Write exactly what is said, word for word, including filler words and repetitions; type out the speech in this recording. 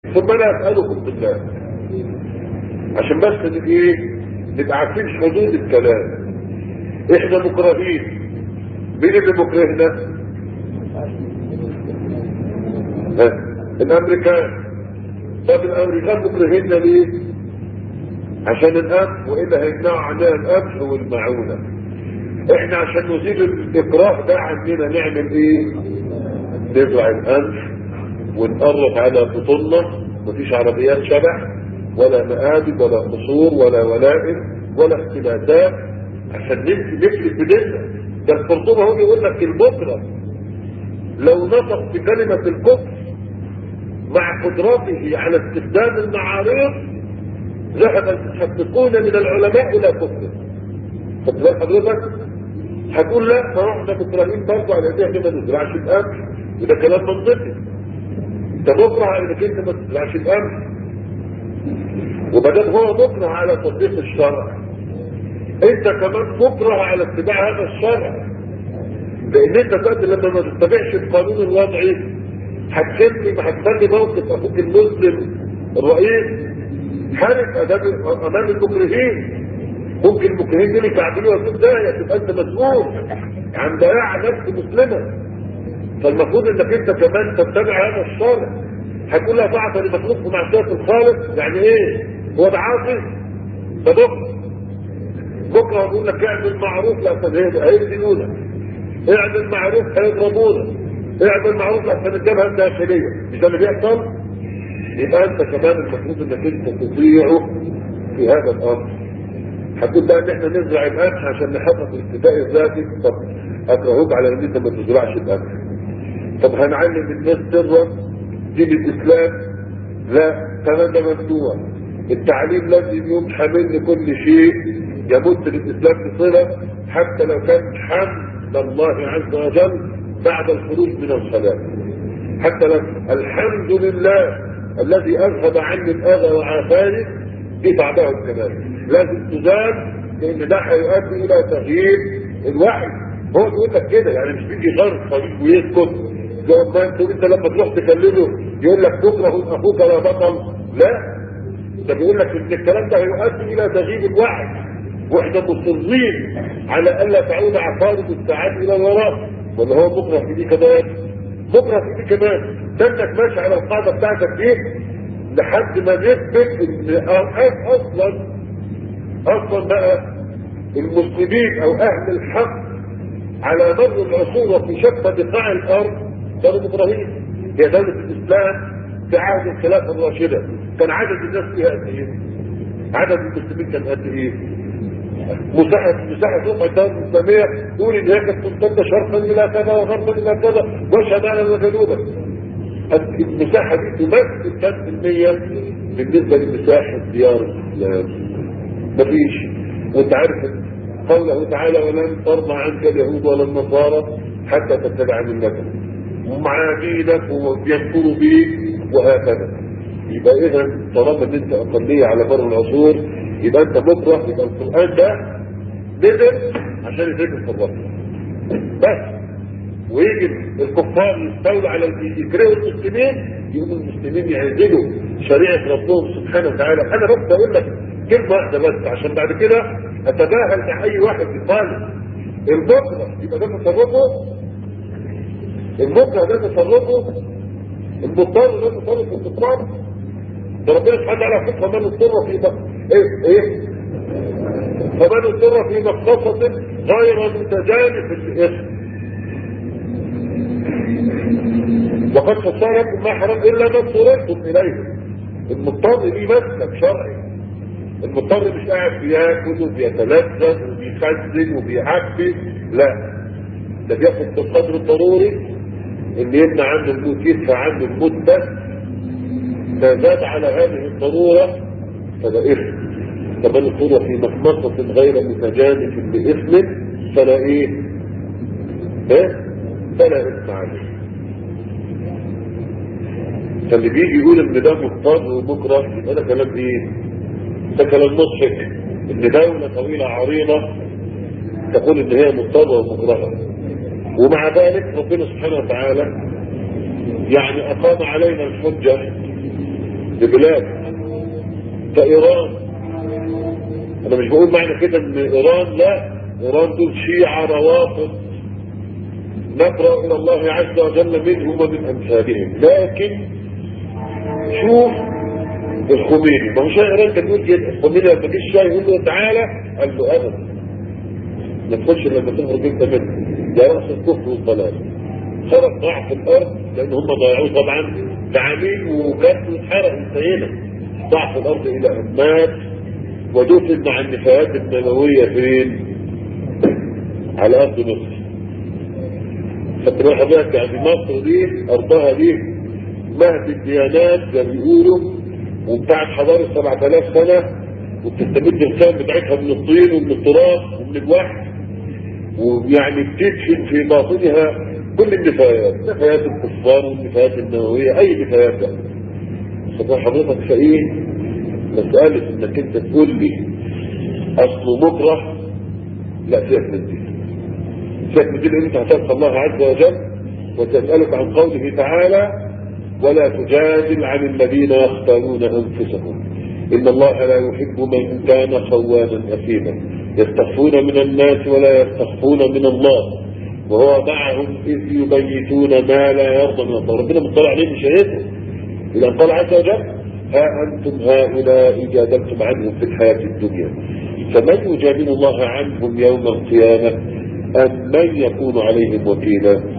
ثم انا اسالكم بالله عشان بس نبقى ايه نبقى عارفين حدود الكلام. احنا مكرهين، مين اللي مكرهنا؟ ها الامريكان. طب الامريكان مكرهيننا ليه؟ عشان القمح، والا هيمنعوا عننا القمح والمعونه. احنا عشان نزيل الاكراه ده عننا نعمل ايه؟ نزرع القمح ونقرب على بطولنا، مفيش عربيات شبح ولا مآدب ولا قصور ولا ولائم ولا اختلافات عشان نفلت بديننا. ده الخرطوم هو يقول لك البكره لو نطق بكلمه الكفر مع قدرته على استخدام المعارض ذهب المحققون من العلماء الى كفر. خد بالك حضرتك؟ هتقول لا ما احنا مكرهين برضه على ان احنا ما نزرعش القمح، وده كلام منطقي. انت مكره على انك انت ما تزرعش القمح، وما دام هو مكره على تطبيق الشرع انت كمان مكره على اتباع هذا الشرع، لان انت دلوقتي لما ما تتبعش القانون الوضعي هتخلي ما هتخلي موقف اخوك المسلم الرئيس حارب امام المكرهين. ممكن المكرهين دول يكعبلوها في بدايه تبقى انت مسؤول عن ضياع نفس مسلمه. فالمفروض انك انت كمان تتبع هذا الشرع. هتقول لها ضعف لمخلوق في معصيه الخالق، يعني ايه؟ هو ده عاصي؟ ده بكره بكره هقول لك اعمل معروف لأحسن هيقتلونا، اعمل معروف هيضربونا، اعمل معروف لأحسن الجبهه الداخليه. مش ده اللي بيحصل؟ يبقى انت كمان المفروض انك انت تطيعه في هذا الامر. هتقول بقى ان احنا نزرع القمح عشان نحقق الاكتفاء الذاتي. طب اكرهوك على ان انت ما تزرعش القمح. طب هنعلم الناس سرا دين الاسلام؟ لا، كمان ده ممنوع. التعليم لازم يمحى من كل شيء يمت للاسلام بصله، حتى لو كان حمد الله عز وجل بعد الخروج من الصلاه. حتى لو الحمد لله الذي اذهب عني الاذى وعافاني دي بعدها كمان لازم تزال، لان ده هيؤدي الى تغيير الوعي. هو بيقول لك كده، يعني مش بيجي غير الطريق ويسكت. لما انت انت لما تروح تكلمه يقول لك تكره اخوك لا بطل، لا، ده بيقول لك ان الكلام ده هيؤدي الى تغيير الوعي، واحنا مصرين على الا تعود عقارب الساعات الى الوراء. ولا هو بكره في دي كمان؟ بكره في دي كمان. ده انك ماشي على القاعده بتاعتك دي لحد ما نثبت ان اصلا اصلا بقى المسلمين او اهل الحق على مر العصور وفي شتى بقاع الارض كانوا مكرهين. هي دولة الاسلام في عهد الخلافة الراشدة كان عدد الناس فيها قد ايه؟ عدد المسلمين كان قد ايه؟ مساحة مساحة ربع الدولة الاسلامية تقول ان هي كانت تمتد شرقا الى كذا وغربا الى كذا وشمالا وجنوبا. المساحة دي تمثل كام في المية بالنسبة لمساحة ديار الاسلام؟ مفيش. وانت عارف قوله تعالى ولن ترضى عنك اليهود ولا النصارى حتى تتبع ملتهم، ومع دينك ويذكروا بيك وهكذا. يبقى اذا طالما ان انت اقليه على مر العصور يبقى انت مكره. يبقى القران ده نزل عشان يذكر في الرب بس، ويجي الكفار يستولوا على يكرهوا المسلمين، يقولوا المسلمين يعزلوا شريعه ربهم سبحانه وتعالى. انا بس اقول لك كلمه واحده بس عشان بعد كده اتجاهل مع اي واحد يخالف. البكره يبقى ده تصرفه، البكره ده تصرفه، المضطر ده تصرف الاضطرار. ده ربنا سبحانه وتعالى فقه فمن اضطر في مق... ايه ايه فمن اضطر في مقصصه غير متجانف الاثم. وقد فسر لكم ما حرم الا ما اضطررتم اليه. المضطر ليه مسلك شرعي. المضطر مش قاعد بياكل وبيتلذذ وبيخزن وبيعبي، لا، ده بياخد بالقدر الضروري اللي يمنع عنه الموت، يدفع عنه الموت بس. ما زاد على هذه الضروره فده اثم. فمن اضطر في مخمصه غير متجانف باثم فلا ايه؟ ها؟ فلا اثم عليه. فاللي بيجي يقول ان ده مضطر ومكره يبقى ده كلام ايه؟ ده كلام مضحك. ان دولة طويلة عريضة تقول ان هي مضطرة ومكرهة، ومع ذلك ربنا سبحانه وتعالى يعني اقام علينا الحجة في بلاد كإيران. أنا مش بقول معنى كده إن إيران، لا، إيران دول شيعة روافض نقرأ إلى الله عز وجل منهم ومن أمثالهم. لكن شوف الخميني، ما هو شاي إيران كان يقول كده، الخميني لما جه الشاي يقول له تعالى، قال له أبدا ما تخش لما تخرج أنت منه، ده رأس الكفر والضلال. خرج ضاع في الأرض لأن هم ضيعوه طبعا تعاميل وكسر واتحرق انتهينا. ضاع في الأرض إلى أن مات ودفن مع النفايات النووية فين؟ على أرض مصر. فتروح حضرتك يعني مصر دي أرضها دي مهد الديانات زي ما بيقولوا، وبتاعت حضارة سبعة آلاف سنة، وبتستمد الخام بتاعتها من الطين ومن التراب ومن الوحش، ويعني بتدفن في باطنها كل النفايات، نفايات الكفار والنفايات النووية، أي نفايات بقى. فتروح حضرتك فإيه؟ مسألة إنك أنت تقول لي أصله مكره، لا، سيبك من دي. سيبك من دي لأن أنت هتلقى الله عز وجل وتسألك عن قوله تعالى: ولا تجادل عن الذين يختارون أنفسهم إن الله لا يحب من كان خوانا أثيما يستخفون من الناس ولا يستخفون من الله وهو معهم إذ يبيتون ما لا يرضى من الله. ربنا مطلع عليه مش شايفه. إذا قال عز وجل: ها أنتم هؤلاء جادلتم عنهم في الحياة الدنيا فمن يجادل الله عنهم يوم القيامة أم من يكون عليهم وكيلا.